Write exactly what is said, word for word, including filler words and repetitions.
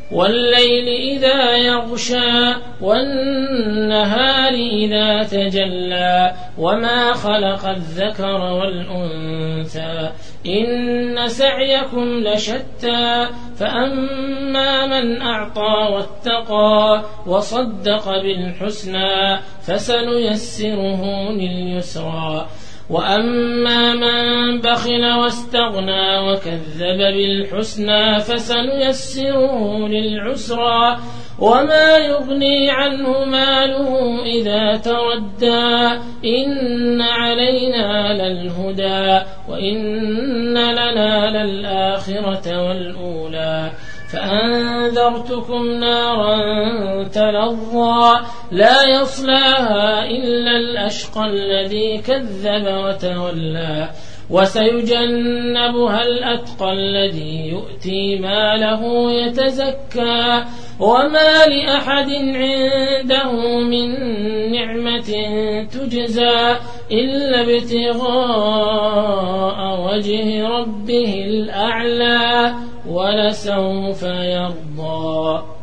والليل إذا يغشى والنهار إذا تجلى وما خلق الذكر والأنثى إن سعيكم لشتى فأما من أعطى واتقى وصدق بالحسنى فسنيسره لليسرى وأما من بخل واستغنى وكذب بالحسنى فسنيسره للعسرى وما يغني عنه ماله إذا تردى إن علينا للهدى وإن لنا للآخرة والأولى فأنذرتكم نارا تلظى لا يصلاها إلا الأشقى الذي كذب وتولى وسيجنبها الأتقى الذي يؤتي ماله يتزكى وما لأحد عنده من نعمة تجزى إلا ابتغاء وجه ربه الأعلى ولسوف يرضى.